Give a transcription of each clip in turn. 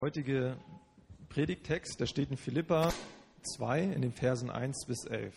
Der heutige Predigttext, der steht in Philipper 2 in den Versen 1 bis 11.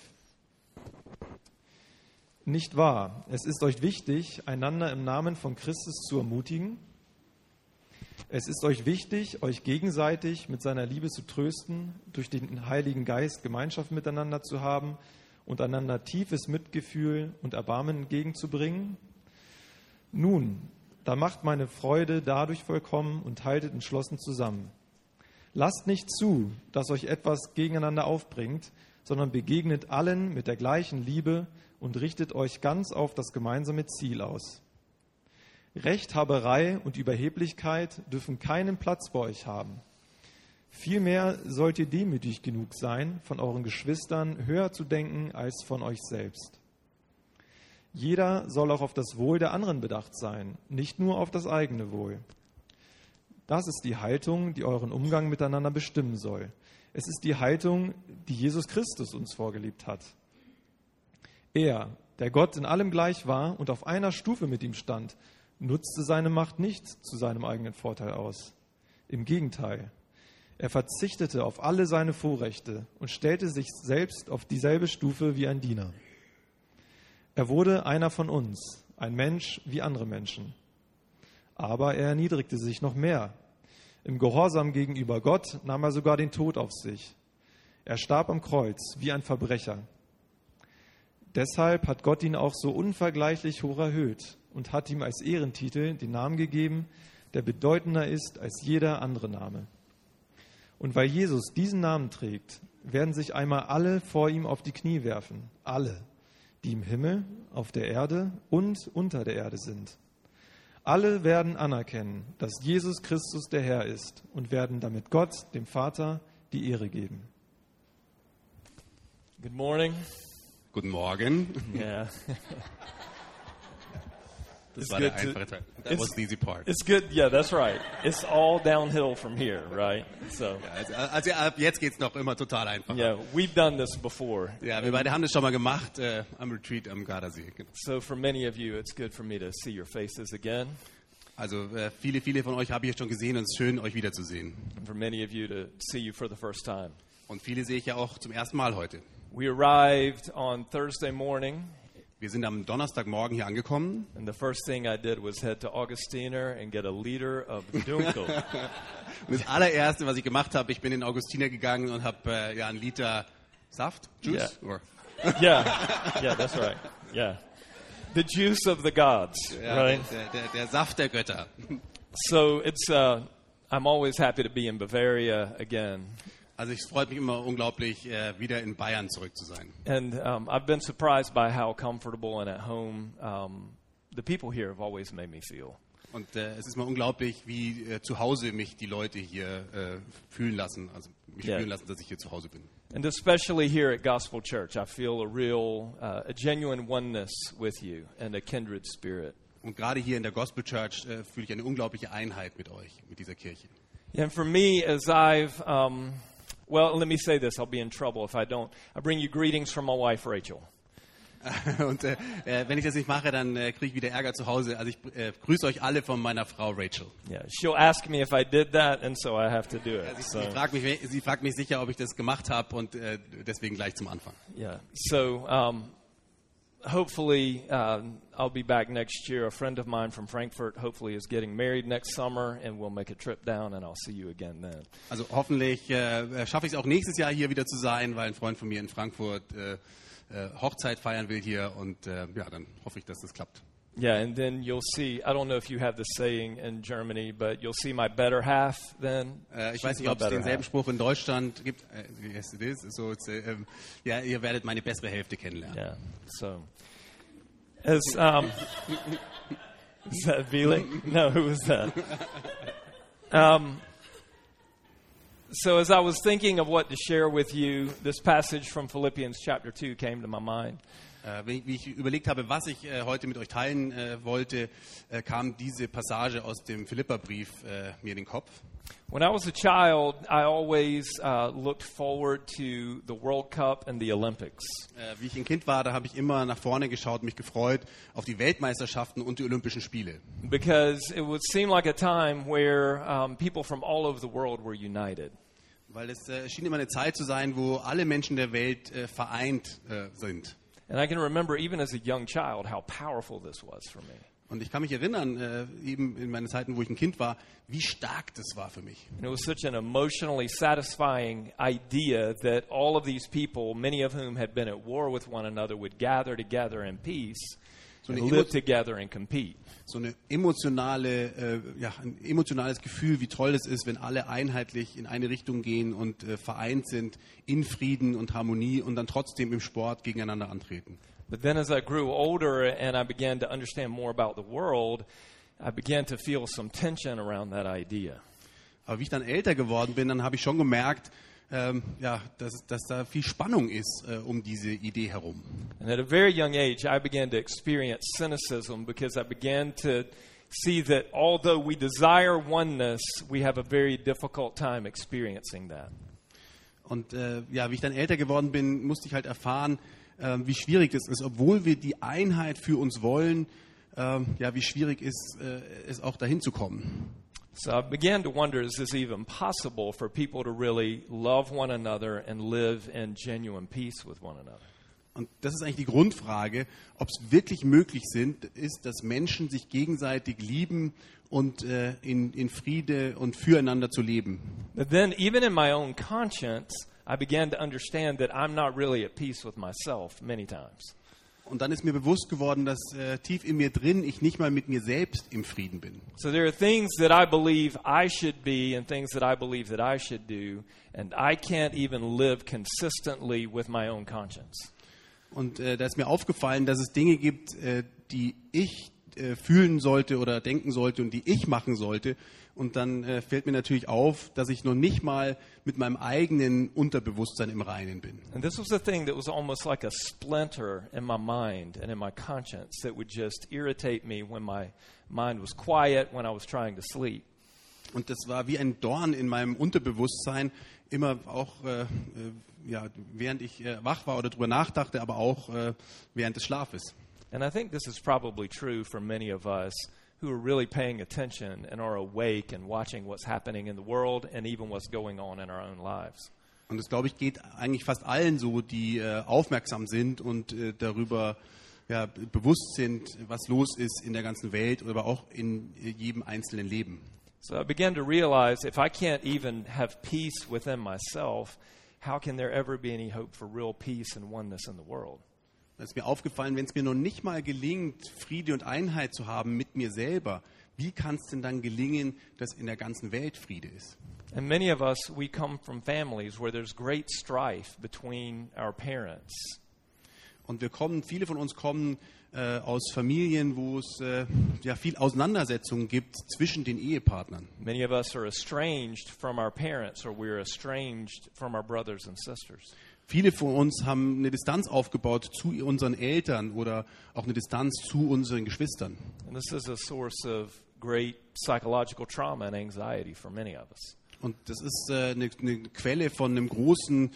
Nicht wahr, es ist euch wichtig, einander im Namen von Christus zu ermutigen. Es ist euch wichtig, euch gegenseitig mit seiner Liebe zu trösten, durch den Heiligen Geist Gemeinschaft miteinander zu haben und einander tiefes Mitgefühl und Erbarmen entgegenzubringen. Nun, da macht meine Freude dadurch vollkommen und haltet entschlossen zusammen. Lasst nicht zu, dass euch etwas gegeneinander aufbringt, sondern begegnet allen mit der gleichen Liebe und richtet euch ganz auf das gemeinsame Ziel aus. Rechthaberei und Überheblichkeit dürfen keinen Platz bei euch haben. Vielmehr sollt ihr demütig genug sein, von euren Geschwistern höher zu denken als von euch selbst. Jeder soll auch auf das Wohl der anderen bedacht sein, nicht nur auf das eigene Wohl. Das ist die Haltung, die euren Umgang miteinander bestimmen soll. Es ist die Haltung, die Jesus Christus uns vorgelebt hat. Er, der Gott in allem gleich war und auf einer Stufe mit ihm stand, nutzte seine Macht nicht zu seinem eigenen Vorteil aus. Im Gegenteil, er verzichtete auf alle seine Vorrechte und stellte sich selbst auf dieselbe Stufe wie ein Diener. Er wurde einer von uns, ein Mensch wie andere Menschen. Aber er erniedrigte sich noch mehr. Im Gehorsam gegenüber Gott nahm er sogar den Tod auf sich. Er starb am Kreuz wie ein Verbrecher. Deshalb hat Gott ihn auch so unvergleichlich hoch erhöht und hat ihm als Ehrentitel den Namen gegeben, der bedeutender ist als jeder andere Name. Und weil Jesus diesen Namen trägt, werden sich einmal alle vor ihm auf die Knie werfen, alle, die im Himmel, auf der Erde und unter der Erde sind. Alle werden anerkennen, dass Jesus Christus der Herr ist und werden damit Gott, dem Vater, die Ehre geben. Good morning. Guten Morgen. Yeah. Das war der einfache Teil. That was the easy part. It's good. Yeah, that's right. It's all downhill from here, right? So. Ja, also ab jetzt geht's noch immer total einfach. Yeah, we've done this before. Ja, wir beide haben das schon mal gemacht am Retreat am Gardasee. So for many of you, it's good for me to see your faces again. Also viele von euch habe ich schon gesehen und es ist schön, euch wiederzusehen. And for many of you to see you for the first time. Und viele sehe ich ja auch zum ersten Mal heute. We arrived on Thursday morning. Wir sind am Donnerstagmorgen hier angekommen. And the first thing I did was head to Augustiner and get a liter of Dunkel. Und das allererste, was ich gemacht habe, ich bin in Augustiner gegangen und habe einen Liter Saft, Juice. Yeah. Yeah, that's right. Yeah. The juice of the gods, ja, right? Der Saft der Götter. So it's I'm always happy to be in Bavaria again. Also es freut mich immer unglaublich, wieder in Bayern zurück zu sein. And I've been surprised by how comfortable and at home the people here have always made me feel. Und es ist mal unglaublich, wie zu Hause mich die Leute hier fühlen lassen, also mich fühlen lassen, dass ich hier zu Hause bin. And especially here at Gospel Church, I feel a genuine oneness with you and a kindred spirit. Und gerade hier in der Gospel Church fühle ich eine unglaubliche Einheit mit euch, mit dieser Kirche. And for me, as I've well, let me say this, I'll be in trouble if I don't. I bring you greetings from my wife, Rachel. Und wenn ich das nicht mache, dann kriege ich wieder Ärger zu Hause. Also ich grüße euch alle von meiner Frau Rachel. Yeah, she'll ask me if I did that, and so I have to do it. Ja, sie fragt mich sicher, ob ich das gemacht habe, und deswegen gleich zum Anfang. Yeah. So hopefully I'll be back next year. A friend of mine from Frankfurt hopefully is getting married next summer, and we'll make a trip down, and I'll see you again then. Also hoffentlich schaffe ich es auch nächstes Jahr hier wieder zu sein, weil ein Freund von mir in Frankfurt Hochzeit feiern will hier, und dann hoffe ich, dass das klappt. Yeah, and then you'll see, I don't know if you have this saying in Germany, but you'll see my better half then. Ich weiß nicht, ob es denselben Spruch in Deutschland gibt. Yes, it is. So ihr werdet meine bessere Hälfte kennenlernen. Yeah, so. As, is that Vili? No, who was that? So as I was thinking of what to share with you, this passage from Philippians chapter 2 came to my mind. Wie ich überlegt habe, was ich heute mit euch teilen wollte, kam diese Passage aus dem Philipperbrief mir in den Kopf. When I was a child, I always looked forward to the World Cup and the Olympics. Wie ich ein Kind war, da habe ich immer nach vorne geschaut, mich gefreut auf die Weltmeisterschaften und die Olympischen Spiele. Because it would seem like a time where people from all over the world were united. Weil es schien immer eine Zeit zu sein, wo alle Menschen der Welt vereint sind. And I can remember even as a young child how powerful this was for me. Und ich kann mich erinnern, eben in meinen Zeiten, wo ich ein Kind war, wie stark das war für mich. And it was such an emotionally satisfying idea that all of these people, many of whom had been at war with one another, would gather together in peace and live together and compete. So eine ein emotionales Gefühl, wie toll es ist, wenn alle einheitlich in eine Richtung gehen und vereint sind in Frieden und Harmonie und dann trotzdem im Sport gegeneinander antreten. But then as I grew older and I began to understand more about the world, I began to feel some tension around that idea. Aber wie ich dann älter geworden bin, dann habe ich schon gemerkt, dass da viel Spannung ist um diese Idee herum. And at a very young age, I began to experience cynicism because I began to see that although we desire oneness, we have a very difficult time experiencing that. Und wie ich dann älter geworden bin, musste ich halt erfahren, wie schwierig es ist, obwohl wir die Einheit für uns wollen, wie schwierig ist es auch dahin zu kommen. So I began to wonder, is this even possible for people to really love one another and live in genuine peace with one another? Und das ist eigentlich die Grundfrage, ob es wirklich möglich ist, dass Menschen sich gegenseitig lieben und in Friede und füreinander zu leben. But then even in my own conscience, I began to understand that I'm not really at peace with myself many times. Und dann ist mir bewusst geworden, dass tief in mir drin ich nicht mal mit mir selbst im Frieden bin. So there are things that I believe I should be and things that I believe that I should do, and I can't even live consistently with my own conscience. Und da ist mir aufgefallen, dass es Dinge gibt, die ich fühlen sollte oder denken sollte und die ich machen sollte. Und dann fällt mir natürlich auf, dass ich noch nicht mal mit meinem eigenen Unterbewusstsein im Reinen bin. And this was a thing that was almost like a splinter in my mind and in my conscience that would just irritate me when my mind was quiet, when I was trying to sleep. Und das war wie ein Dorn in meinem Unterbewusstsein, immer auch während ich wach war oder drüber nachdachte, aber auch während des Schlafes. And I think this is probably true for many of us who are really paying attention and are awake and watching what's happening in the world and even what's going on in our own lives. Und das, glaube ich, geht eigentlich fast allen so, die aufmerksam sind und darüber bewusst sind, was los ist in der ganzen Welt, aber auch in jedem einzelnen Leben. So I began to realize if I can't even have peace within myself, how can there ever be any hope for real peace and oneness in the world? Es ist mir aufgefallen, wenn es mir noch nicht mal gelingt, Friede und Einheit zu haben mit mir selber, wie kann es denn dann gelingen, dass in der ganzen Welt Friede ist? And many of us, we come from families where there's great strife between our parents. Und viele von uns kommen aus Familien, wo es viel Auseinandersetzungen gibt zwischen den Ehepartnern. Many of us are estranged from our parents or we're estranged from our brothers and sisters. Viele von uns haben eine Distanz aufgebaut zu unseren Eltern oder auch eine Distanz zu unseren Geschwistern. And this is a source of great psychological trauma and anxiety for many of us. Und das ist eine Quelle von einem großen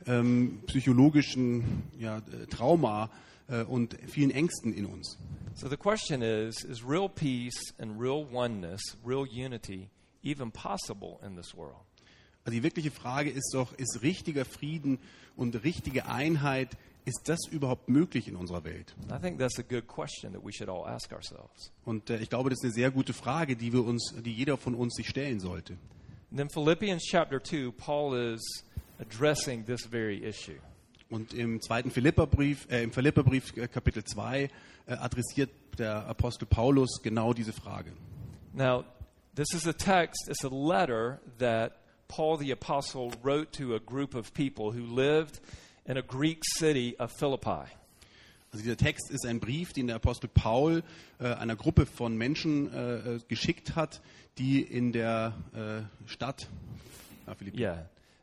psychologischen Trauma und vielen Ängsten in uns. So the question is real peace and real oneness, real unity even possible in this world? Also die wirkliche Frage ist doch, ist richtiger Frieden und richtige Einheit, ist das überhaupt möglich in unserer Welt? I think that's a good question that we should all ask ourselves. Und ich glaube, das ist eine sehr gute Frage, die jeder von uns sich stellen sollte. And in Philippians chapter 2, Paul is addressing this very issue. Und im Philipperbrief Kapitel 2 adressiert der Apostel Paulus genau diese Frage. Now, this is a text, it's a letter that Paul the Apostle wrote to a group of people who lived in a Greek city of Philippi. Also dieser Text ist ein Brief, den der Apostel Paul einer Gruppe von Menschen geschickt hat, die in der Stadt Philippi. Yeah.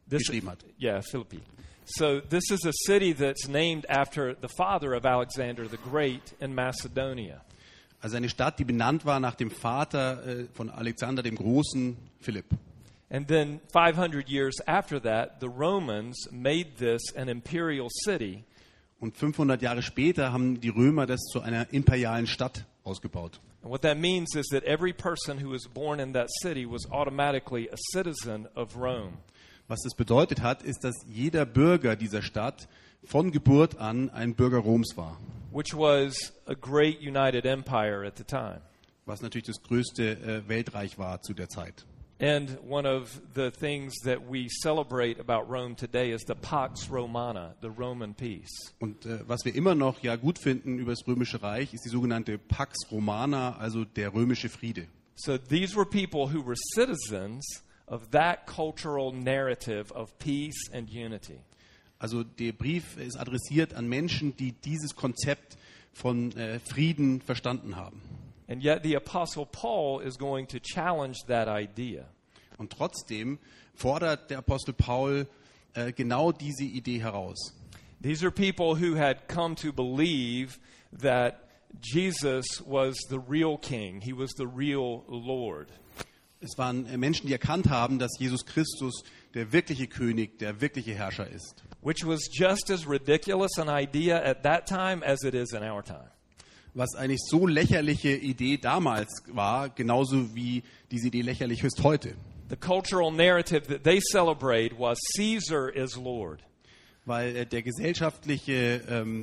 geschrieben hat. Yeah, Philippi. So this is a city that's named after the father of Alexander the Great in Macedonia. Also eine Stadt, die benannt war nach dem Vater von Alexander dem Großen, Philipp. And then 500 years after that, the Romans made this an imperial city. Und 500 Jahre später haben die Römer das zu einer imperialen Stadt ausgebaut. And what that means is that every person who was born in that city was automatically a citizen of Rome. Was das bedeutet hat, ist, dass jeder Bürger dieser Stadt von Geburt an ein Bürger Roms war. Which was a great united empire at the time. Was natürlich das größte Weltreich war zu der Zeit. And one of the things that we celebrate about Rome today is the Pax Romana, the Roman peace. Und was wir immer noch ja gut finden über das Römische Reich, ist die sogenannte Pax Romana, also der römische Friede. So these were people who were citizens of that cultural narrative of peace and unity. Also der Brief ist adressiert an Menschen, die dieses Konzept von Frieden verstanden haben. And yet the Apostle Paul is going to challenge that idea. Und trotzdem fordert der Apostel Paul genau diese Idee heraus. These are people who had come to believe that Jesus was the real king. He was the real Lord. Es waren Menschen, die erkannt haben, dass Jesus Christus der wirkliche König, der wirkliche Herrscher ist. Which was just as ridiculous an idea at that time as it is in our time. Was eigentlich so lächerliche Idee damals war, genauso wie diese Idee lächerlich ist heute. The cultural narrative that they celebrate was Caesar is Lord. Weil der gesellschaftliche,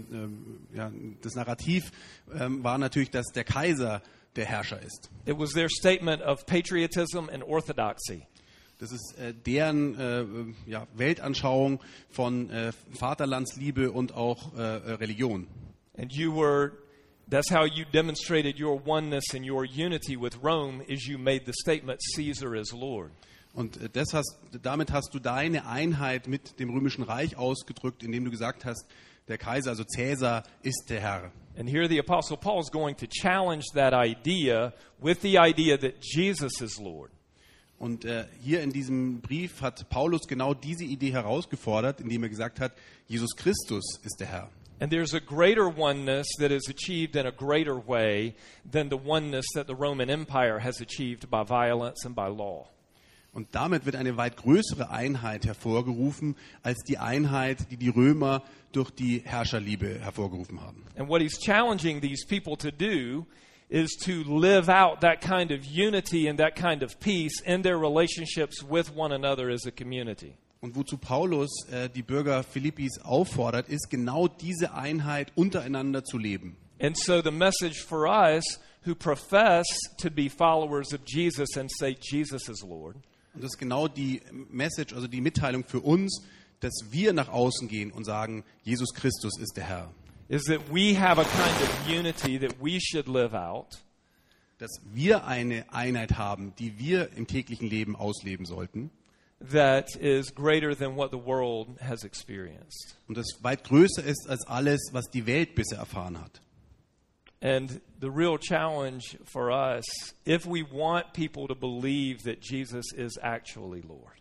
das Narrativ war natürlich, dass der Kaiser der Herrscher ist. It was their statement of patriotism and orthodoxy. Das ist deren Weltanschauung von Vaterlandsliebe und auch Religion. And that's how you demonstrated your oneness and your unity with Rome, is you made the statement, Caesar is Lord. Und damit hast du deine Einheit mit dem Römischen Reich ausgedrückt, indem du gesagt hast, der Kaiser, also Cäsar, ist der Herr. And here the Apostle Paul is going to challenge that idea with the idea that Jesus is Lord. Und hier in diesem Brief hat Paulus genau diese Idee herausgefordert, indem er gesagt hat, Jesus Christus ist der Herr. And there's a greater oneness that is achieved in a greater way than the oneness that the Roman Empire has achieved by violence and by law. Und damit wird eine weit größere Einheit hervorgerufen, als die Einheit, die die Römer durch die Herrscherliebe hervorgerufen haben. And what he's challenging these people to do is to live out that kind of unity and that kind of peace in their relationships with one another as a community. Und wozu Paulus die Bürger Philippis auffordert, ist genau diese Einheit untereinander zu leben. And so the message for us who profess to be followers of Jesus and say Jesus is Lord. Und das ist genau die Message, also die Mitteilung für uns, dass wir nach außen gehen und sagen, Jesus Christus ist der Herr. Is that we have a kind of unity that we should live out. Dass wir eine Einheit haben, die wir im täglichen Leben ausleben sollten. That is greater than what the world has experienced. Und das weit größer ist als alles, was die Welt bisher erfahren hat. And the real challenge for us, if we want people to believe that Jesus is actually Lord.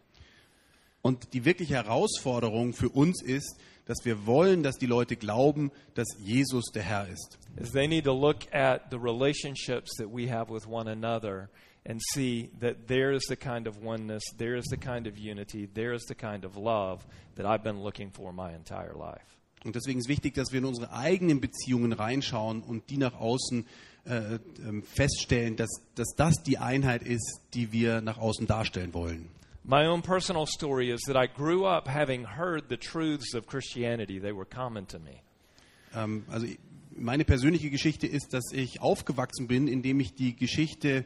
Und die wirkliche Herausforderung für uns ist, dass wir wollen, dass die Leute glauben, dass Jesus der Herr ist. Is they need to look at the relationships that we have with one another and see that there is the kind of oneness, there is the kind of unity, there is the kind of love that I've been looking for my entire life. Und deswegen ist wichtig, dass wir in unsere eigenen Beziehungen reinschauen und die nach außen feststellen, dass das die Einheit ist, die wir nach außen darstellen wollen. My own personal story is that I grew up having heard the truths of Christianity. They were common to me. Also meine persönliche Geschichte ist, dass ich aufgewachsen bin, indem ich die Geschichte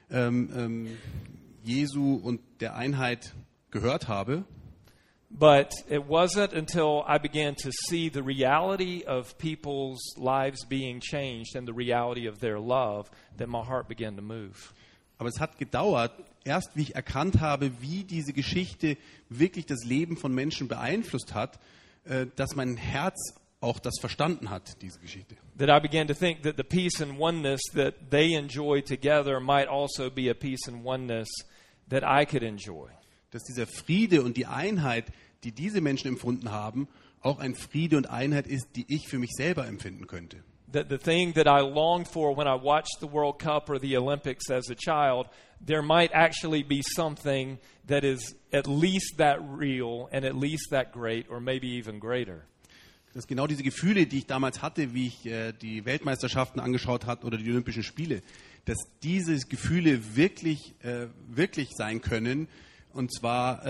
Jesu und der Einheit gehört habe. But it wasn't until I began to see the reality of people's lives being changed and the reality of their love that my heart began to move. Aber es hat gedauert, erst wie ich erkannt habe, wie diese Geschichte wirklich das Leben von Menschen beeinflusst hat, dass mein Herz auch das verstanden hat, diese Geschichte. That I began to think that the peace and oneness that they enjoy together might also be a peace and oneness that I could enjoy. dass dieser Friede und die Einheit, die diese Menschen empfunden haben, auch ein Friede und Einheit ist, die ich für mich selber empfinden könnte. That the thing that I longed for when I watched the World Cup or the Olympics as a child, there might actually be something that is at least that real and at least that great or maybe even greater. Dass genau diese Gefühle, die ich damals hatte, wie ich die Weltmeisterschaften angeschaut habe oder die Olympischen Spiele, dass diese Gefühle wirklich sein können, und zwar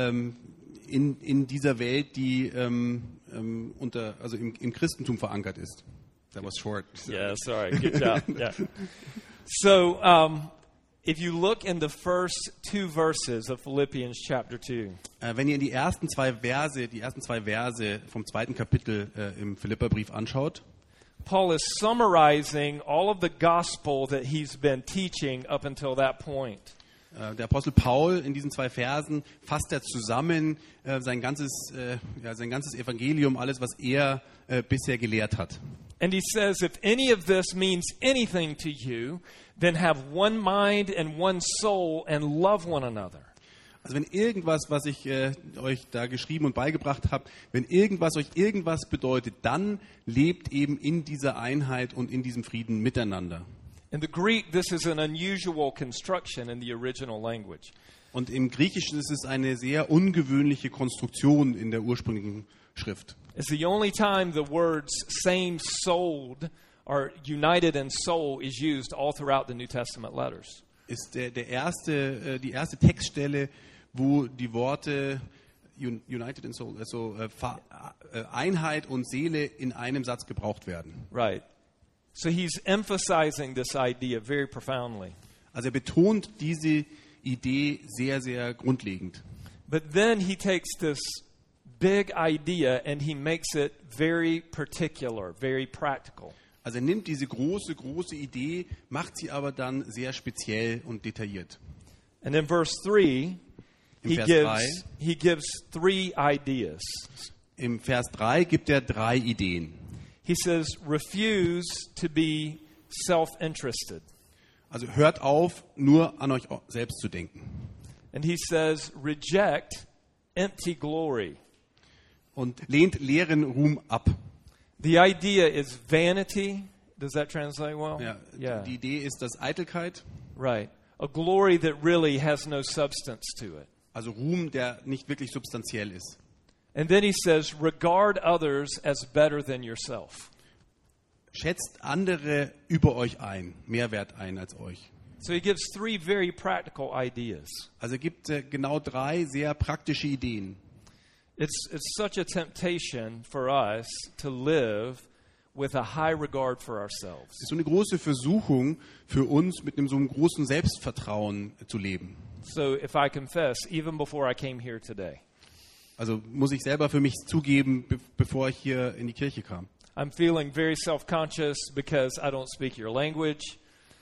in dieser Welt, die im Christentum verankert ist. That was short. Yeah, sorry. Good job. Yeah. So, if you look in the first two verses of Philippians chapter 2, wenn ihr in die ersten zwei Verse vom 2. Kapitel im Philipperbrief anschaut, Paul is summarizing all of the gospel that he's been teaching up until that point. Der Apostel Paul in diesen 2 Versen fasst er zusammen sein ganzes Evangelium, alles, was er bisher gelehrt hat. And he says, if any of this means anything to you, then have one mind and one soul and love one another. Also wenn irgendwas, was ich euch da geschrieben und beigebracht habe, wenn irgendwas euch irgendwas bedeutet, dann lebt eben in dieser Einheit und in diesem Frieden miteinander. In the Greek, this is an unusual construction in the original language. Und im Griechischen ist es eine sehr ungewöhnliche Konstruktion in der ursprünglichen Schrift. It's the only time the words same-souled or united in soul is used all throughout the New Testament letters. Ist die erste Textstelle, wo die Worte united in soul, also Einheit und Seele in einem Satz gebraucht werden. Right. So he's emphasizing this idea very profoundly. Also er betont diese Idee sehr, sehr grundlegend. But then he takes this big idea and he makes it very particular, very practical. Also er nimmt diese große Idee, macht sie aber dann sehr speziell und detailliert. And in verse 3, he gives 3 ideas. Im Vers 3 gibt er 3 Ideen. He says, refuse to be self-interested. Also hört auf, nur an euch selbst zu denken. And he says, reject empty glory. Und lehnt leeren Ruhm ab. The idea is vanity. Does that translate well? Ja, Yeah. Die Idee ist das Eitelkeit. Right. A glory that really has no substance to it. Also Ruhm, der nicht wirklich substanziell ist. And then he says, regard others as better than yourself. Schätzt andere über euch ein, mehr wert ein als euch. So he gives 3 very practical ideas. Also er gibt genau 3 sehr praktische Ideen. It's such a temptation for us to live with a high regard for ourselves. Es ist so eine große Versuchung für uns, mit so einem großen Selbstvertrauen zu leben. So if I confess, even before I came here today, Also muss ich selber für mich zugeben, bevor ich hier in die Kirche kam. I'm feeling very self-conscious because I don't speak your language.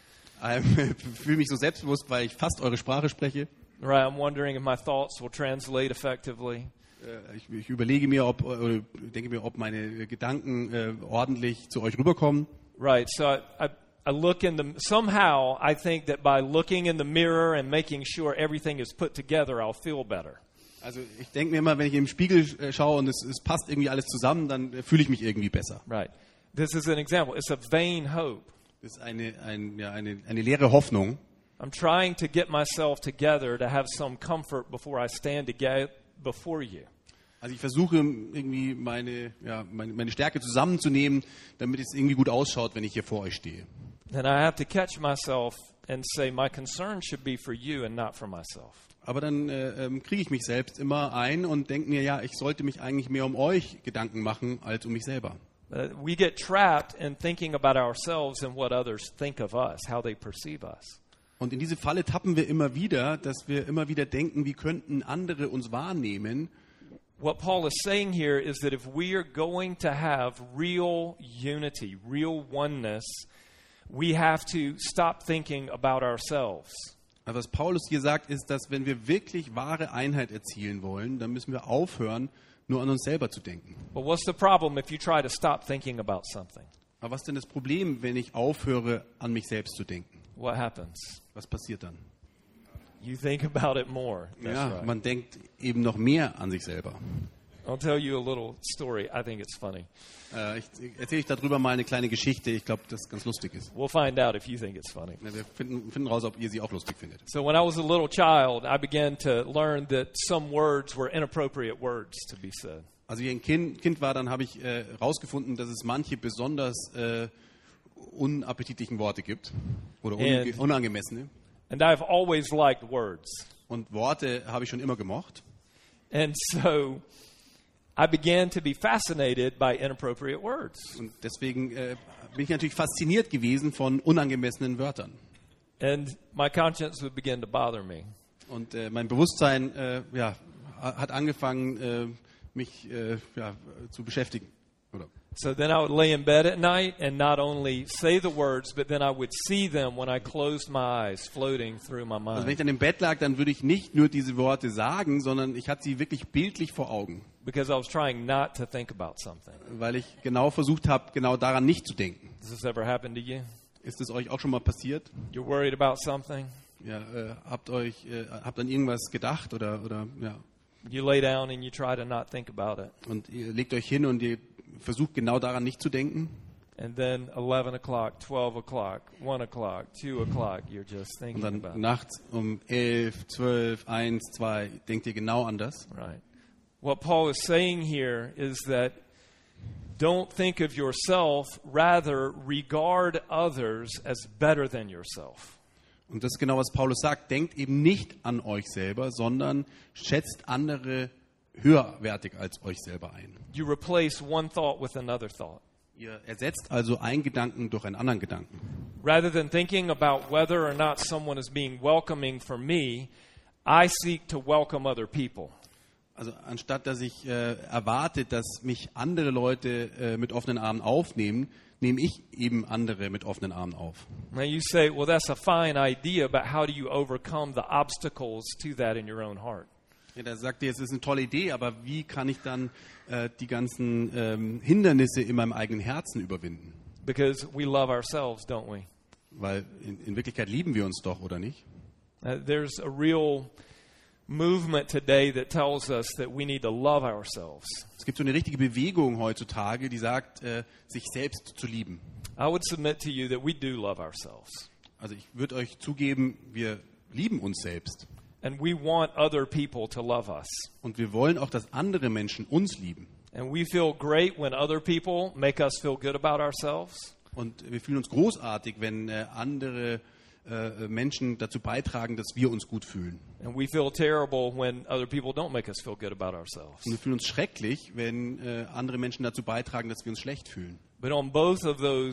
Ich fühle mich so selbstbewusst, weil ich fast eure Sprache spreche. Right, I'm wondering if my thoughts will translate effectively. Ich überlege mir, oder denke mir, ob meine Gedanken ordentlich zu euch rüberkommen. Right, so I look in the, somehow I think that by looking in the mirror and making sure everything is put together, I'll feel better. Also ich denke mir immer, wenn ich im Spiegel schaue und es passt irgendwie alles zusammen, dann fühle ich mich irgendwie besser. Right. This is an example. It's a vain hope. Das ist eine leere Hoffnung. I'm trying to get myself together to have some comfort before I stand before you. Also ich versuche irgendwie meine Stärke zusammenzunehmen, damit es irgendwie gut ausschaut, wenn ich hier vor euch stehe. And I have to catch myself and say my concern should be for you and not for myself. Aber dann kriege ich mich selbst immer ein und denke mir, ja, ich sollte mich eigentlich mehr um euch Gedanken machen, als um mich selber. We get trapped in thinking about ourselves and what others think of us, how they perceive us. Und in diese Falle tappen wir immer wieder, dass wir immer wieder denken, wie könnten andere uns wahrnehmen. What Paul is saying here is that if we are going to have real unity, real oneness, we have to stop thinking about ourselves. Aber was Paulus hier sagt, ist, dass wenn wir wirklich wahre Einheit erzielen wollen, dann müssen wir aufhören, nur an uns selber zu denken. But what's the problem if you try to stop thinking about something? Aber was ist denn das Problem, wenn ich aufhöre, an mich selbst zu denken? What happens? Was passiert dann? You think about it more. That's Ja, right. man denkt eben noch mehr an sich selber. I'll tell you a little story. I think it's funny. Ich erzähle euch darüber mal eine kleine Geschichte. Ich glaube, das ganz lustig ist. We'll find out if you think it's funny. Wir finden raus, ob ihr sie auch lustig findet. So when I was a little child, I began to learn that some words were inappropriate words to be said. Als ich ein Kind war, dann habe ich herausgefunden, dass es manche besonders unappetitlichen Worte gibt oder unangemessene. And I've always liked words. Und Worte habe ich schon immer gemocht. And so I began to be fascinated by inappropriate words. Und deswegen bin ich natürlich fasziniert gewesen von unangemessenen Wörtern. And my conscience would begin to bother me. Und mein Bewusstsein hat angefangen, mich zu beschäftigen. Oder? So then I would lay in bed at night and not only say the words, but then I would see them when I closed my eyes floating through my Also wenn ich mind. dann im Bett lag, dann würde ich nicht nur diese Worte sagen, sondern ich hatte sie wirklich bildlich vor Augen. Because I was trying not to think about something. Weil ich genau versucht habe, genau daran nicht zu denken. Does this ever happen to you? Ist es euch auch schon mal passiert? You're worried about something. Ja, habt an irgendwas gedacht oder ja, You lay down and you try to not think about it. und ihr legt euch hin und ihr versucht genau daran nicht zu denken. And then 11 o'clock, 12 o'clock, 1 o'clock, 2 o'clock, you're just Und thinking dann about it. nachts um 11, 12, 1, 2 denkt ihr genau an das. Right. What Paul is saying here is that don't think of yourself, rather regard others as better than yourself. Und das ist genau, was Paulus sagt. Denkt eben nicht an euch selber, sondern schätzt andere höherwertig als euch selber ein. You replace one thought with another thought. Ihr ersetzt also einen Gedanken durch einen anderen Gedanken. Rather than thinking about whether or not someone is being welcoming for me, I seek to welcome other people. Also anstatt dass ich erwarte, dass mich andere Leute mit offenen Armen aufnehmen, nehme ich eben andere mit offenen Armen auf. Now you say, well, that's a fine idea, but how do you overcome the obstacles to that in your own heart? Ja, da sagt ihr, es ist eine tolle Idee, aber wie kann ich dann die ganzen Hindernisse in meinem eigenen Herzen überwinden? Because we love ourselves, don't we? Weil in Wirklichkeit lieben wir uns doch, oder nicht? There's a real movement today that tells us that we need to love ourselves. Es gibt so eine richtige Bewegung heutzutage, die sagt, sich selbst zu lieben. I would submit to you that we do love ourselves. Also ich würde euch zugeben, wir lieben uns selbst. And we want other people to love us. Und wir wollen auch, dass andere Menschen uns lieben. And we feel great when other people make us feel good about ourselves. Und wir fühlen uns großartig, wenn andere Menschen dazu beitragen, dass wir uns gut fühlen. And we feel terrible when other people don't make us feel good about ourselves. Und wir fühlen uns schrecklich, wenn andere Menschen dazu beitragen, dass wir uns schlecht fühlen. But in both of those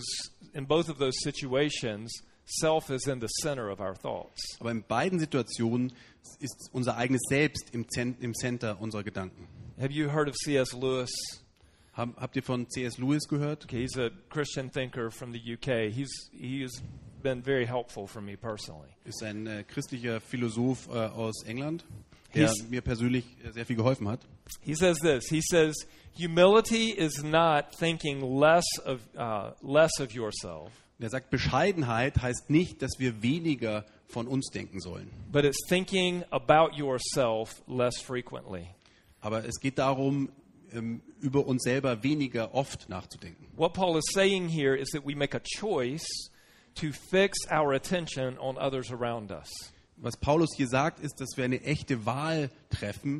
situations, self is in the center of our thoughts. Aber in beiden Situationen ist unser eigenes Selbst im Center unserer Gedanken. Have you heard of C.S. Lewis? Habt ihr von C.S. Lewis gehört? Okay, he's a Christian thinker from the UK. He has been very helpful for me personally. Ist ein christlicher Philosoph aus England, der mir persönlich sehr viel geholfen hat. He says this. He says, humility is not thinking less of yourself, Der sagt, Bescheidenheit heißt nicht, dass wir weniger von uns denken sollen. but it's thinking about yourself less frequently. Aber es geht darum, über uns selber weniger oft nachzudenken. What Paul is saying here is that we make a choice to fix our attention on others around us. Was Paulus hier sagt, ist, dass wir eine echte Wahl treffen,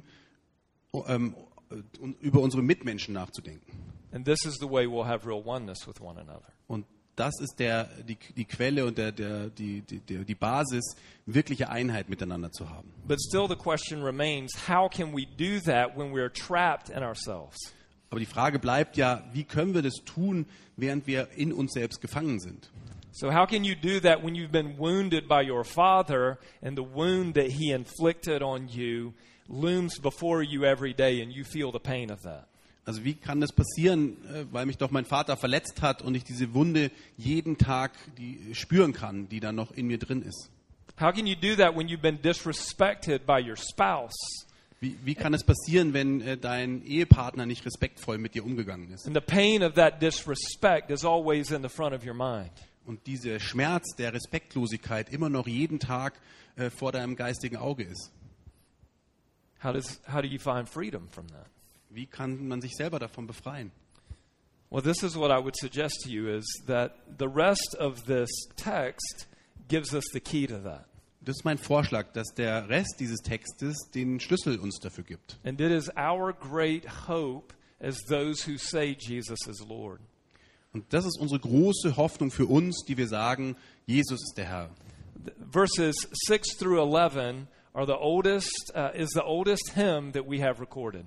über unsere Mitmenschen nachzudenken. And this is the way we'll have real oneness with one another. Und das ist die Quelle und die Basis, wirkliche Einheit miteinander zu haben. But still the question remains, how can we do that when we're trapped in ourselves? Aber die Frage bleibt ja, wie können wir das tun, während wir in uns selbst gefangen sind? So how can you do that when you've been wounded by your father and the wound that he inflicted on you looms before you every day and you feel the pain of that? Also wie kann das passieren, weil mich doch mein Vater verletzt hat und ich diese Wunde jeden Tag spüren kann, die da noch in mir drin ist? How can you do that when you've been disrespected by your spouse? Wie kann es passieren, wenn dein Ehepartner nicht respektvoll mit dir umgegangen ist? And the pain of that disrespect is always in the front of your mind. Und dieser Schmerz der Respektlosigkeit immer noch jeden Tag vor deinem geistigen Auge ist. How do you find freedom from that? Wie kann man sich selber davon befreien? Well, this is what I would suggest to you, is that the rest of this text gives us the key to that. Das ist mein Vorschlag, dass der Rest dieses Textes den Schlüssel uns dafür gibt. And it is our great hope as those who say Jesus is Lord. Und das ist unsere große Hoffnung für uns, die wir sagen, Jesus ist der Herr. Verses 6 through 11 are is the oldest hymn that we have recorded.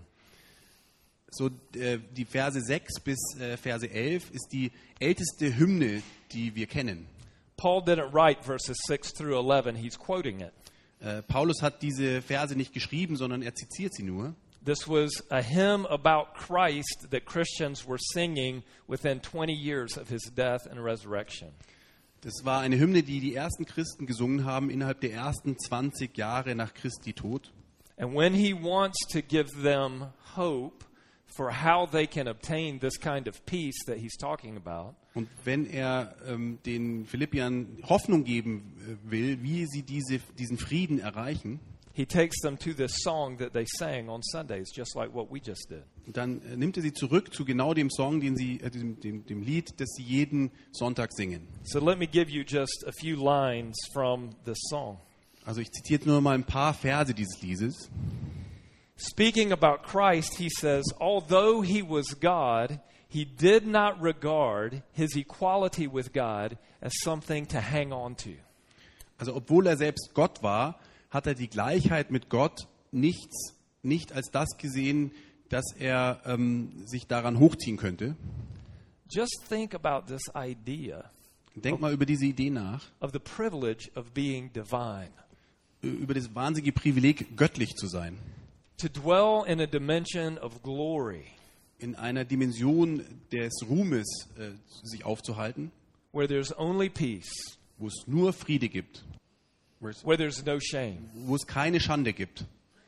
So die Verse 6 bis Verse 11 ist die älteste Hymne, die wir kennen. Paul didn't write verses 6 through 11, he's quoting it. Paulus hat diese Verse nicht geschrieben, sondern er zitiert sie nur. This was a hymn about Christ that Christians were singing within 20 years of his death and resurrection. Das war eine Hymne, die die ersten Christen gesungen haben innerhalb der ersten 20 Jahre nach Christi Tod. And when he wants to give them hope for how they can obtain this kind of peace that he's talking about, und wenn er den Philippiern Hoffnung geben will, wie sie diesen Frieden erreichen, he takes them to this song that they sang on Sundays, just like what we just did. dann nimmt er sie zurück zu genau dem Song, den sie, dem Lied, das sie jeden Sonntag singen. So let me give you just a few lines from this song. Also ich zitiere nur mal ein paar Verse dieses Liedes. Speaking about Christ, he says, although he was God, he did not regard his equality with God as something to hang on to. Also obwohl er selbst Gott war, hat er die Gleichheit mit Gott nicht als das gesehen, dass er sich daran hochziehen könnte. Just think about this idea Denk mal über diese Idee nach, of the privilege of being divine. über das wahnsinnige Privileg, göttlich zu sein. To dwell in a dimension of glory, In einer Dimension des Ruhmes sich aufzuhalten, where there's only peace, wo es nur Friede gibt, where there's no shame, wo es keine Schande gibt,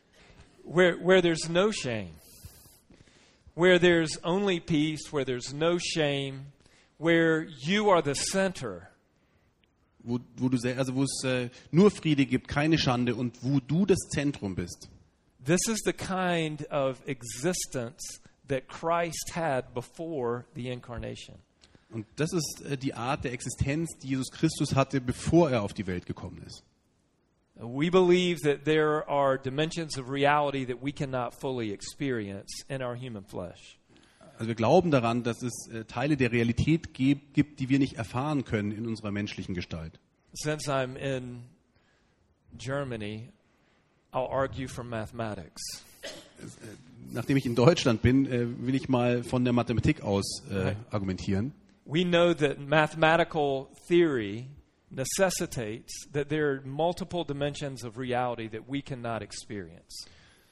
where there's no shame, where there's only peace, where there's no shame, where you are the center. wo es nur Friede gibt, keine Schande und wo du das Zentrum bist. This is the kind of existence that Christ had before the incarnation. Und das ist die Art der Existenz, die Jesus Christus hatte, bevor er auf die Welt gekommen ist. We believe that there are dimensions of reality that we cannot fully experience in our human flesh. Also wir glauben daran, dass es Teile der Realität gibt, die wir nicht erfahren können in unserer menschlichen Gestalt. Since I'm in Germany, I'll argue from mathematics. Nachdem ich in Deutschland bin, will ich mal von der Mathematik aus argumentieren. We know that mathematical theory necessitates that there are multiple dimensions of reality that we cannot experience.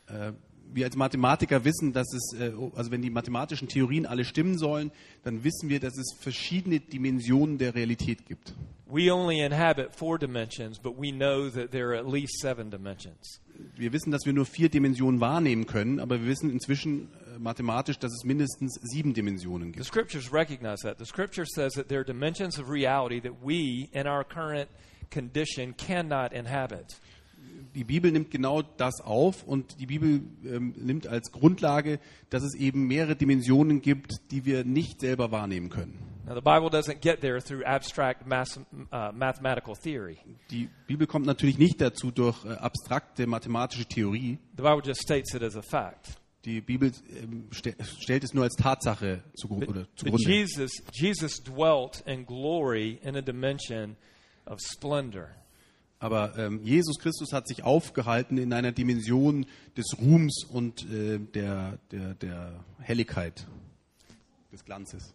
Wir als Mathematiker wissen, dass also wenn die mathematischen Theorien alle stimmen sollen, dann wissen wir, dass es verschiedene Dimensionen der Realität gibt. We only inhabit 4 dimensions, but we know that there are at least 7 dimensions. Wir wissen, dass wir nur 4 Dimensionen wahrnehmen können, aber wir wissen inzwischen mathematisch, dass es mindestens 7 Dimensionen The gibt. scriptures recognize that. The scripture says that there are dimensions of reality that we, in our current condition, cannot inhabit. Die Bibel nimmt genau das auf und die Bibel nimmt als Grundlage, dass es eben mehrere Dimensionen gibt, die wir nicht selber wahrnehmen können. Now, the Bible doesn't get there through abstract mathematical theory. Die Bibel kommt natürlich nicht dazu durch abstrakte mathematische Theorie. The Bible just states it as a fact. Die Bibel stellt es nur als Tatsache But zugrunde. Jesus dwelt in glory in a dimension of splendor. Aber Jesus Christus hat sich aufgehalten in einer Dimension des Ruhms und der Helligkeit, des Glanzes.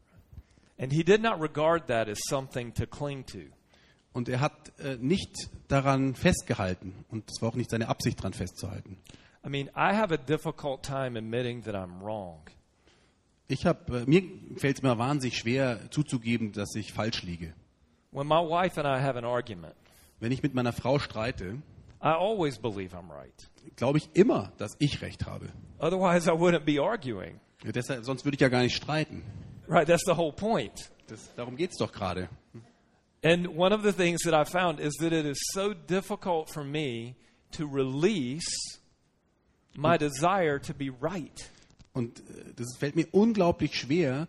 And he did not regard that as something to cling to. Und er hat nicht daran festgehalten und es war auch nicht seine Absicht, daran festzuhalten. I mean, I have a difficult time admitting that I'm wrong. Mir fällt es mir wahnsinnig schwer zuzugeben, dass ich falsch liege. When my wife and I have an argument, Wenn ich mit meiner Frau streite, I always believe I'm right. glaube ich immer, dass ich recht habe. Otherwise, I wouldn't be arguing. Deshalb, sonst würde ich ja gar nicht streiten. Right, that's the whole point. Darum geht es doch gerade. And one of the things that I found is that it is so difficult for me to release my desire to be right. Und das fällt mir unglaublich schwer,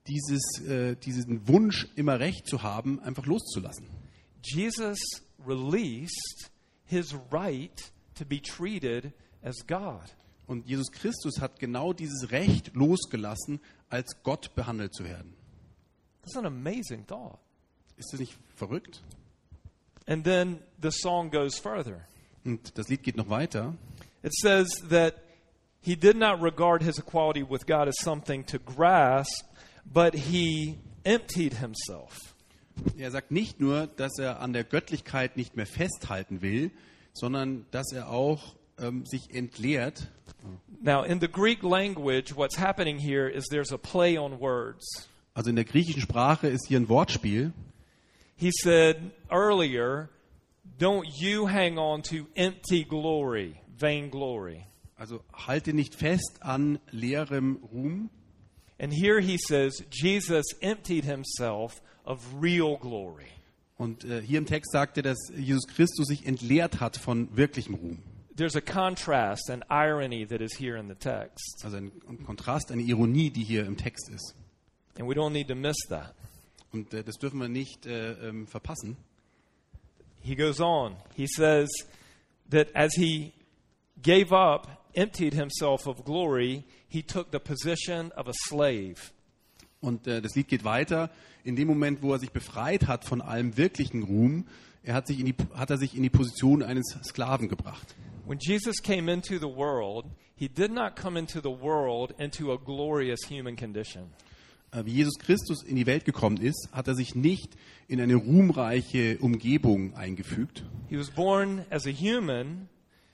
diesen Wunsch, immer recht zu haben, einfach loszulassen. Jesus released his right to be treated as God. Und Jesus Christus hat genau dieses Recht losgelassen, als Gott behandelt zu werden. That's an amazing thought. Ist das nicht verrückt? And then the song goes further. Und das Lied geht noch weiter. It says that he did not regard his equality with God as something to grasp, but he emptied himself. Er sagt nicht nur, dass er an der Göttlichkeit nicht mehr festhalten will, sondern dass er auch sich entleert. Now, in the Greek language, what's happening here is there's a play on words. Also in der griechischen Sprache ist hier ein Wortspiel. He said earlier, don't you hang on to empty glory, vain glory. Also halte nicht fest an leerem Ruhm. And here he says, Jesus emptied himself of real glory. Und hier im Text sagt er, dass Jesus Christus sich entleert hat von wirklichem Ruhm. There's a contrast, an irony that is here in the text. Also ein Kontrast, eine Ironie, die hier im Text ist. And we don't need to miss that. Und das dürfen wir nicht verpassen. He goes on. He says that as he gave up, emptied himself of glory, he took the position of a slave. Und das Lied geht weiter. In dem Moment, wo er sich befreit hat von allem wirklichen Ruhm, hat er sich in die Position eines Sklaven gebracht. When Jesus came into the world, he did not come into the world into a glorious human condition. Wie Jesus Christus in die Welt gekommen ist, hat er sich nicht in eine ruhmreiche Umgebung eingefügt. He was born as a human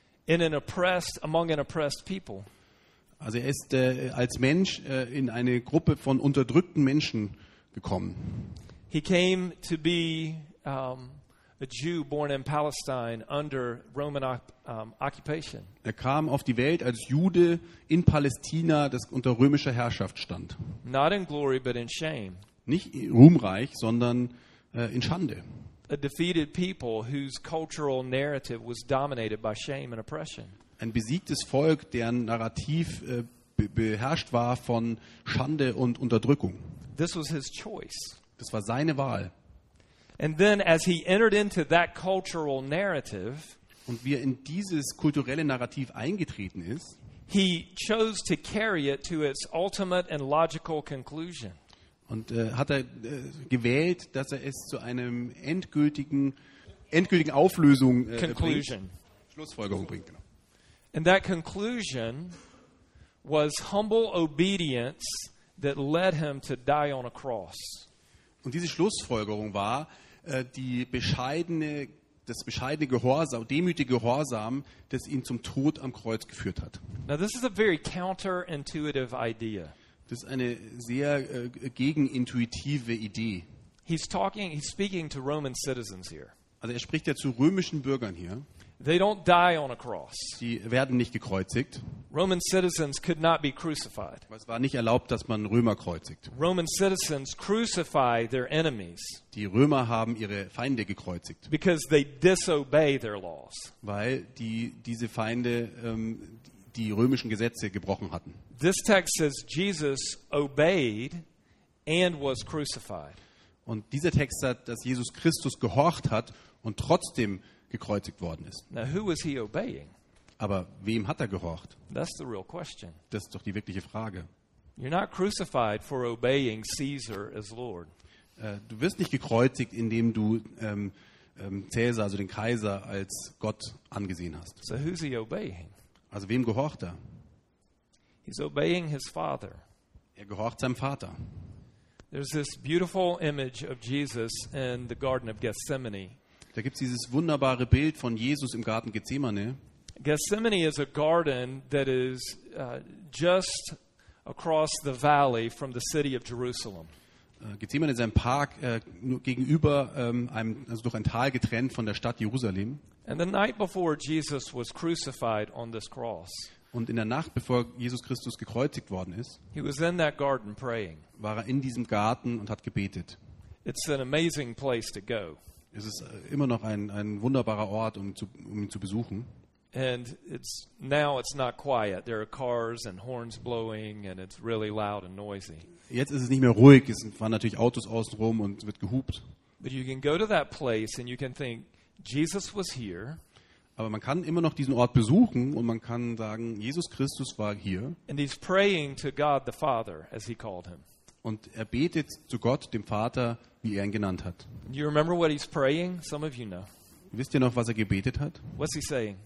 among an oppressed people. Also er ist als Mensch in eine Gruppe von unterdrückten Menschen gekommen. He came to be a Jew born in Palestine under Roman occupation. Er kam auf die Welt als Jude in Palästina, das unter römischer Herrschaft stand. Not in glory, but in shame. Nicht ruhmreich, sondern in Schande. A defeated people whose cultural narrative was dominated by shame and oppression. Ein besiegtes Volk, deren Narrativ beherrscht war von Schande und Unterdrückung. This was his choice. Das war seine Wahl. And then as he entered into that cultural narrative, und wie er in dieses kulturelle Narrativ eingetreten ist, he chose to carry it to its ultimate and logical conclusion. Und hat er gewählt, dass er es zu einem endgültigen Auflösung bringt. Schlussfolgerung bringt. Genau. And that conclusion was humble obedience that led him to die on a cross. Und diese Schlussfolgerung war das bescheidene Gehorsam, demütige Gehorsam, das ihn zum Tod am Kreuz geführt hat. Now this is a very counterintuitive idea. Das ist eine sehr gegenintuitive Idee. He's speaking to Roman citizens here. Also er spricht ja zu römischen Bürgern hier. They don't die on a cross. Die werden nicht gekreuzigt. Roman citizens could not be crucified. Aber es war nicht erlaubt, dass man Römer kreuzigt. Roman citizens crucify their enemies. Die Römer haben ihre Feinde gekreuzigt. Because they disobey their laws. Weil diese Feinde die römischen Gesetze gebrochen hatten. This text says Jesus obeyed and was crucified. Und dieser Text sagt, dass Jesus Christus gehorcht hat und trotzdem gekreuzigt worden ist. Now, who was he obeying? Aber wem hat er gehorcht? That's the real question. Das ist doch die wirkliche Frage. You're not crucified for obeying Caesar as Lord. Du wirst nicht gekreuzigt, indem du Cäsar, also den Kaiser, als Gott angesehen hast. So who's he obeying? Also wem gehorcht er? He's obeying his Father. Er gehorcht seinem Vater. There's this beautiful image of Jesus in the Garden of Gethsemane. Da gibt es dieses wunderbare Bild von Jesus im Garten Gethsemane. Gethsemane is a garden that is just across the valley from the city of Jerusalem. Gethsemane ist ein Park nur gegenüber also durch ein Tal getrennt von der Stadt Jerusalem. And the night before Jesus was crucified on this cross, und in der Nacht, bevor Jesus Christus gekreuzigt worden ist, he was in that garden praying. war er in diesem Garten und hat gebetet. It's an amazing place to go. Es ist immer noch ein wunderbarer Ort, um ihn zu besuchen. And now it's not quiet. There are cars and horns blowing, and it's really loud and noisy. Jetzt ist es nicht mehr ruhig, es fahren natürlich Autos außenrum und es wird gehupt. But you can go to that place and you can think, Jesus was here. Aber man kann immer noch diesen Ort besuchen und man kann sagen, Jesus Christus war hier. And he's praying to God the Father, as he called him. Und er betet zu Gott, dem Vater, wie er ihn genannt hat. You remember what he's praying? Some of you know. Wisst ihr noch, was er gebetet hat? What's he saying?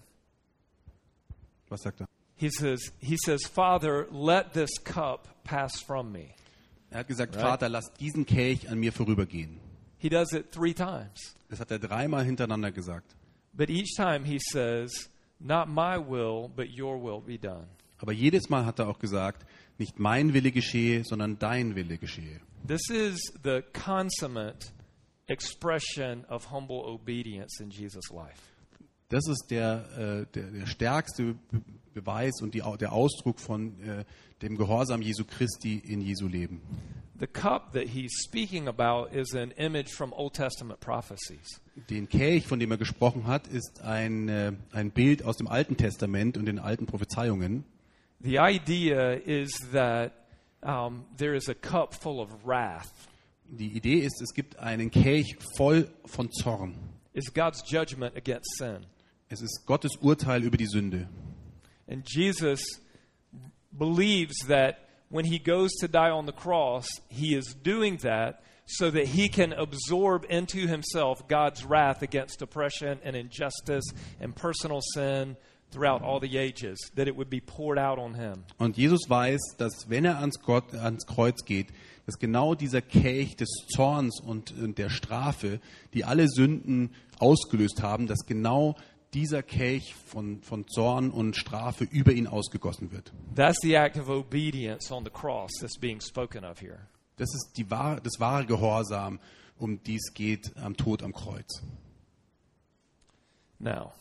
Was sagt er? He says, Father, let this cup pass from me. Er hat gesagt, Right. Vater, lass diesen Kelch an mir vorübergehen. He does it 3 times. Das hat er 3-mal hintereinander gesagt. But each time he says, not my will, but your will be done. Aber jedes Mal hat er auch gesagt, nicht mein Wille geschehe, sondern dein Wille geschehe. This is the consummate expression of humble obedience in Jesus' life. Das ist der stärkste Beweis und der Ausdruck von dem Gehorsam Jesu Christi in Jesu Leben. The cup that he's speaking about is an image from Old Testament prophecies. Den Kelch, von dem er gesprochen hat, ist ein Bild aus dem Alten Testament und den alten Prophezeiungen. The idea is that there is a cup full of wrath. Die Idee ist, es gibt einen Kelch voll von Zorn. It's God's judgment against sin. Es ist Gottes Urteil über die Sünde. And Jesus believes that when he goes to die on the cross, he is doing that so that he can absorb into himself God's wrath against oppression and injustice and personal sin throughout all the ages, that it would be poured out on him. Und Jesus weiß, dass wenn er ans Kreuz geht, dass genau dieser Kelch des Zorns und der Strafe, die alle Sünden ausgelöst haben, dass genau dieser Kelch von Zorn und Strafe über ihn ausgegossen wird. That's the act of obedience on the cross that's being spoken of here. Das ist das wahre Gehorsam, um die es geht am Tod am Kreuz. Now,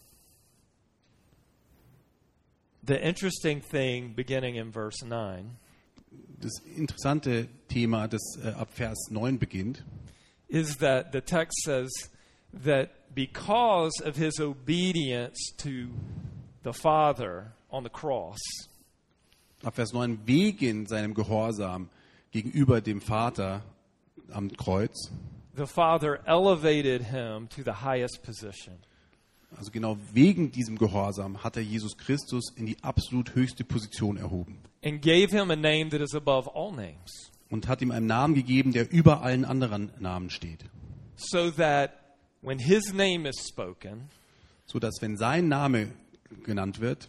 the interesting thing beginning in verse 9 Das interessante Thema, das ab Vers 9 beginnt, is that the text says that because of his obedience to the Father on the cross, ab Vers 9, wegen seinem Gehorsam gegenüber dem Vater am Kreuz, the Father elevated him to the highest position. also genau wegen diesem Gehorsam hat er Jesus Christus in die absolut höchste Position erhoben And gave him a name that is above all names, und hat ihm einen Namen gegeben, der über allen anderen Namen steht, so that when his name is spoken, so dass wenn sein Name genannt wird,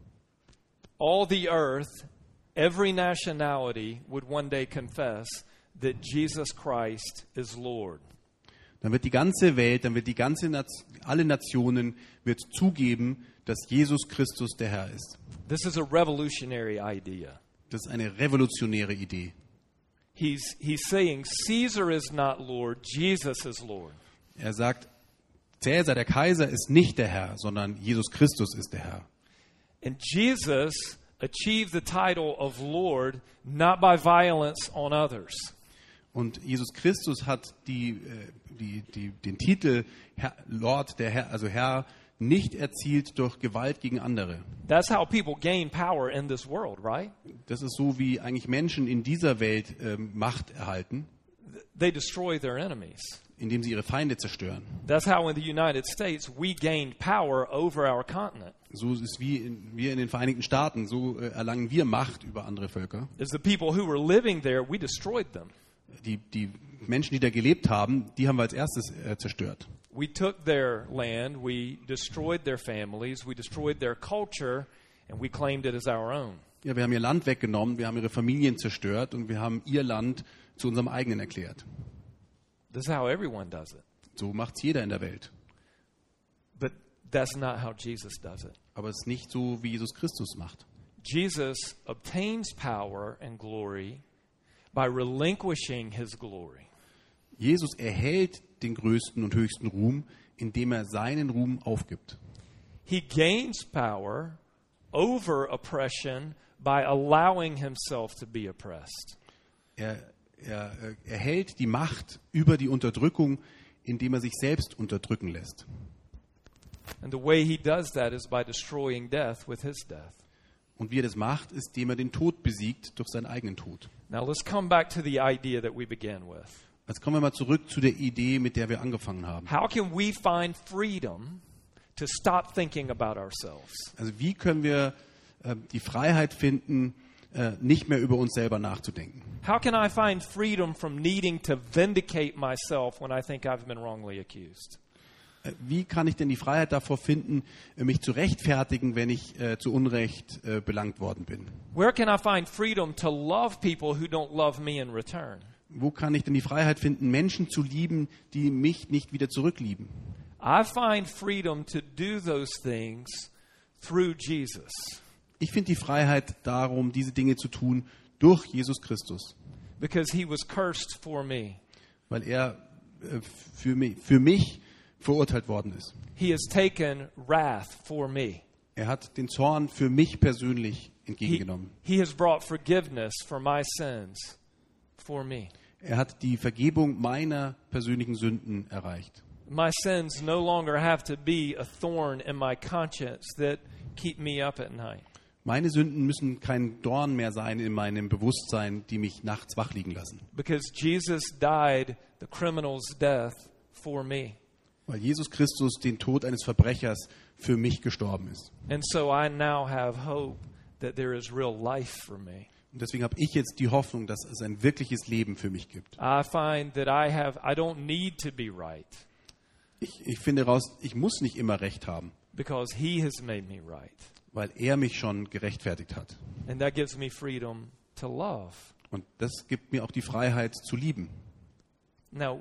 all the earth, every nationality would one day confess that Jesus Christ is Lord. dann wird die ganze Welt, dann wird alle Nationen wird zugeben, dass Jesus Christus der Herr ist. This is a revolutionary idea. Das ist eine revolutionäre Idee. He's saying Caesar is not Lord, Jesus is Lord. Er sagt, Cäsar, der Kaiser, ist nicht der Herr, sondern Jesus Christus ist der Herr. And Jesus achieved the title of Lord not by violence on others. Und Jesus Christus hat den Titel Herr, Lord, der Herr, also Herr, nicht erzielt durch Gewalt gegen andere. That's how people gain power in this world, right? Das ist so, wie eigentlich Menschen in dieser Welt Macht erhalten, They destroy their enemies. indem sie ihre Feinde zerstören. That's how in the United States we gained power over our continent. So ist es wir in den Vereinigten Staaten, so erlangen wir Macht über andere Völker. As the people who were living there, we destroyed them. Die Menschen, die da gelebt haben, die haben wir als erstes zerstört. We took their land, we destroyed their families, we destroyed their culture, and we claimed it as our own. Ja, wir haben ihr Land weggenommen, wir haben ihre Familien zerstört und wir haben ihr Land zu unserem eigenen erklärt. This is how everyone does it. So macht es jeder in der Welt. But that's not how Jesus does it. Aber es ist nicht so, wie Jesus Christus macht. Jesus obtains power and glory by relinquishing his glory. Jesus erhält den größten und höchsten Ruhm, indem er seinen Ruhm aufgibt. He gains power over oppression by allowing himself to be oppressed. Er er erhält die Macht über die Unterdrückung, indem er sich selbst unterdrücken lässt. And the way he does that is by destroying death with his death. Und wie er das macht, ist, indem er den Tod besiegt durch seinen eigenen Tod. Now let's come back to the idea that we began with. Jetzt kommen wir mal zurück zu der Idee, mit der wir angefangen haben. How can we find freedom to stop thinking about ourselves? Also wie können wir die Freiheit finden, nicht mehr über uns selber nachzudenken? How can I find freedom from needing to vindicate myself when I think I've been wrongly accused? Wie kann ich denn die Freiheit davor finden, mich zu rechtfertigen, wenn ich zu Unrecht belangt worden bin? Where can I find freedom to love people who don't love me in return? Wo kann ich denn die Freiheit finden, Menschen zu lieben, die mich nicht wieder zurücklieben? I find freedom to do those things through Jesus. Ich finde die Freiheit darum, diese Dinge zu tun, durch Jesus Christus. Because he was cursed for me. Weil er für mich verurteilt worden ist. He has taken wrath for me. Er hat den Zorn für mich persönlich He entgegengenommen. has brought forgiveness for my sins for me. Er hat die Vergebung meiner persönlichen Sünden erreicht. My sins no longer have to be a thorn in my conscience that keep me up at night. Meine Sünden müssen kein Dorn mehr sein in meinem Bewusstsein, die mich nachts wach liegen lassen. Because Jesus died the criminal's death for me. Weil Jesus Christus den Tod eines Verbrechers für mich gestorben ist. And so I now have hope that there is real life for me. Und deswegen habe ich jetzt die Hoffnung, dass es ein wirkliches Leben für mich gibt. I find that I don't need to be right Ich finde heraus, ich muss nicht immer Recht haben, because he has made me right. weil er mich schon gerechtfertigt hat. And that gives me freedom to love. Und das gibt mir auch die Freiheit zu lieben. Now,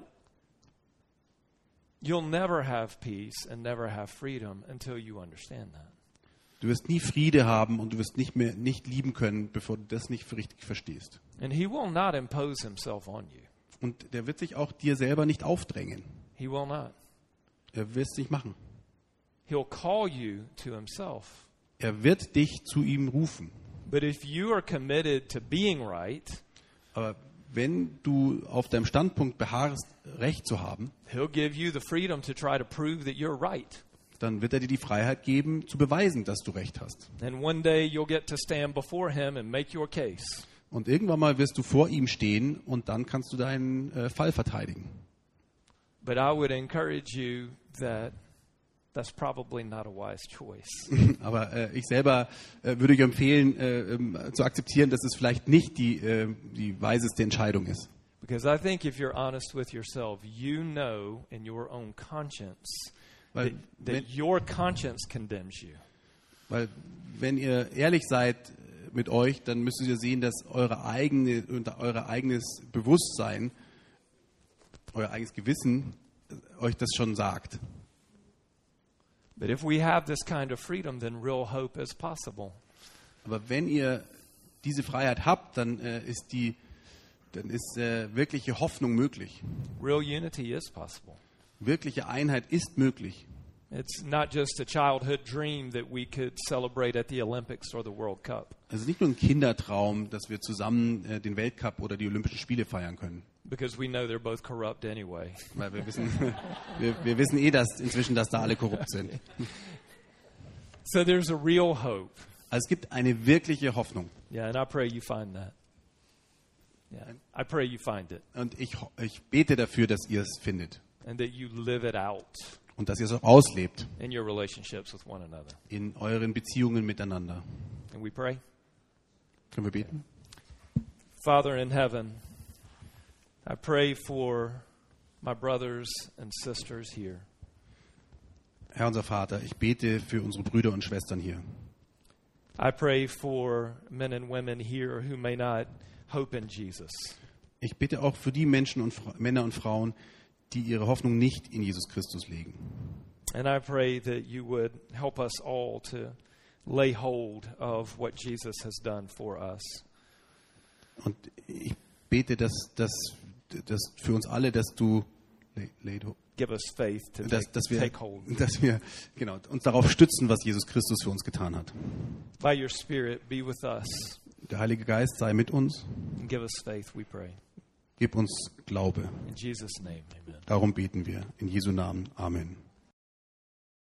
you'll never have peace and never have freedom until you understand that. Du wirst nie Friede haben und du wirst nicht lieben können, bevor du das nicht richtig verstehst. And he will not impose himself on you. Und der wird sich auch dir selber nicht aufdrängen. He will not. Er wird es nicht machen. He'll call you to himself. Er wird dich zu ihm rufen. But if you are committed to being right, Aber wenn du auf deinem Standpunkt beharrst, Recht zu haben, he'll give you the freedom to try to prove that you're right. dann wird er dir die Freiheit geben, zu beweisen, dass du Recht hast. And one day you'll get to stand before him and make your case. Und irgendwann mal wirst du vor ihm stehen und dann kannst du deinen Fall verteidigen. But I would encourage you that that's probably not a wise choice. Aber ich selber würde euch empfehlen, zu akzeptieren, dass es vielleicht nicht die weiseste Entscheidung ist. Because I think if you're honest with yourself, you know in your own conscience Weil that your conscience condemns you. Weil wenn ihr ehrlich seid mit euch, dann müsst ihr sehen, dass euer eigenes Bewusstsein, euer eigenes Gewissen euch das schon sagt. But if we have this kind of freedom, then real hope is possible. Aber wenn ihr diese Freiheit habt, dann ist wirkliche Hoffnung möglich. Real unity is possible. Wirkliche Einheit ist möglich. It's not just a childhood dream that we could celebrate at the Olympics or the World Cup. Es ist nicht nur ein Kindertraum, dass wir zusammen den Weltcup oder die Olympischen Spiele feiern können. Because we know they're both corrupt anyway. Weil wir wissen, wir wissen inzwischen, dass da alle korrupt sind. So there's a real hope. Also es gibt eine wirkliche Hoffnung. Yeah, and I pray you find that. Yeah, I pray you find it. Und ich bete dafür, dass ihr es findet. And that you live it out Und dass ihr es auch auslebt in your relationships with one another. in euren Beziehungen miteinander. And we pray. Können wir beten? Father in heaven, I pray for my brothers and sisters here. Herr unser Vater, ich bete für unsere Brüder und Schwestern hier. I pray for men and women here who may not hope in Jesus. Ich bitte auch für die Menschen und Männer und Frauen, die ihre Hoffnung nicht in Jesus Christus legen. And I pray that you would help us all to lay hold of what Jesus has done for us. Und ich bete, dass für uns alle, dass du Give us faith to dass take hold. wir uns darauf stützen, was Jesus Christus für uns getan hat. By your Spirit, be with us. Der Heilige Geist sei mit uns. And give us faith, we pray. Gib uns Glaube. In Jesus' name, amen. Darum beten wir. In Jesu Namen. Amen.